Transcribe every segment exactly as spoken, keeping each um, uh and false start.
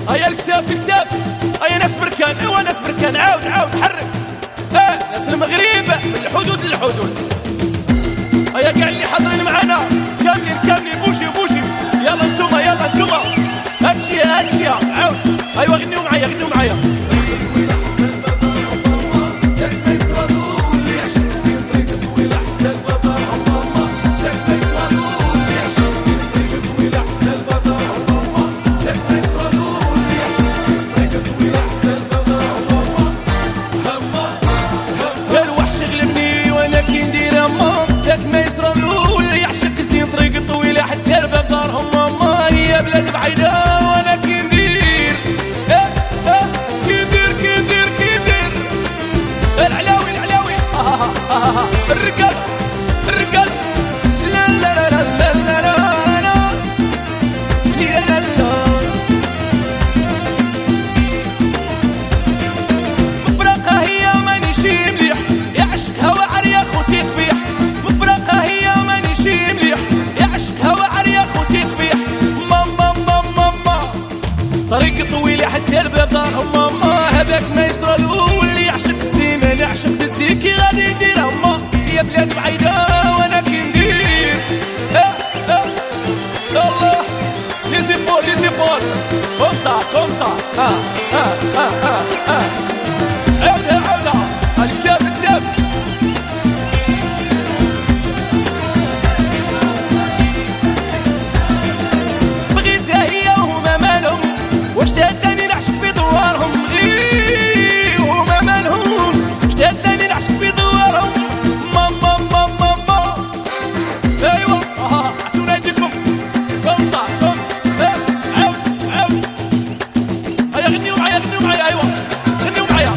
هيا الكتاف الكتاف، هيا ناس بركان، ايوا ناس بركان، عاود عاود حرك. اه ناس المغرب من الحدود للحدود. هيا كاع اللي حاضرين معانا كاملين كاملين، بوشي بوشي، يلا نتوما يلا نتوما، هاتشي هاتشي عاود. ايوا غنيو معايا غنيو معايا. بلاد بعيدة وانا كي ندير، اه اه كي ندير كي ندير كي ندير. العلاوي العلاوي آه آه آه الرجال الرجال، لا لا لا لا لا لا لا لا لا لا. مفرقة هي مانيشي مليح، يعشقها وعر يا خوتي قبيح. مفرقة هي مانيشي مليح، يعشقها وعر يا خوتي قبيح. طريق طويل حتى الباب دارهم ماما، هذاك ما يجرى الاول اللي يعشق الزينه، اللي يعشق الزيكي غادي يدير هما. هي بلاد بعيده وانا كي ندير، اه اه الله لي زيبول لي زيبول كوم سا كوم سا. اه اه اه اه اه عاودها عاودها، هاني ساف ساف. بغيتها هي وهما مالهم، واش تهداني نعشق في دوارهم، غير وما مالهم. واش تهداني نعشق في دوارهم، ماما ماما ماما. ايوا اه عطونا يديكم كوم صا كوم. اه عاود عاود، هيا غنيو معايا غنيو معايا، ايوا غنيو معايا.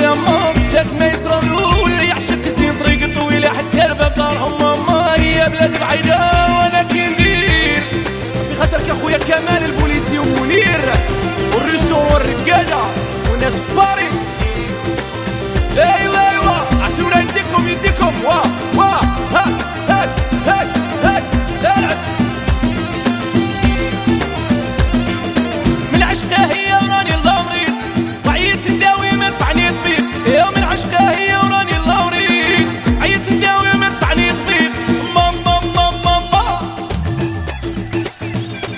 ما يصرى الاول يعشق الزين، طريق طويله حتى الباب دارهم ماما. هي بلاد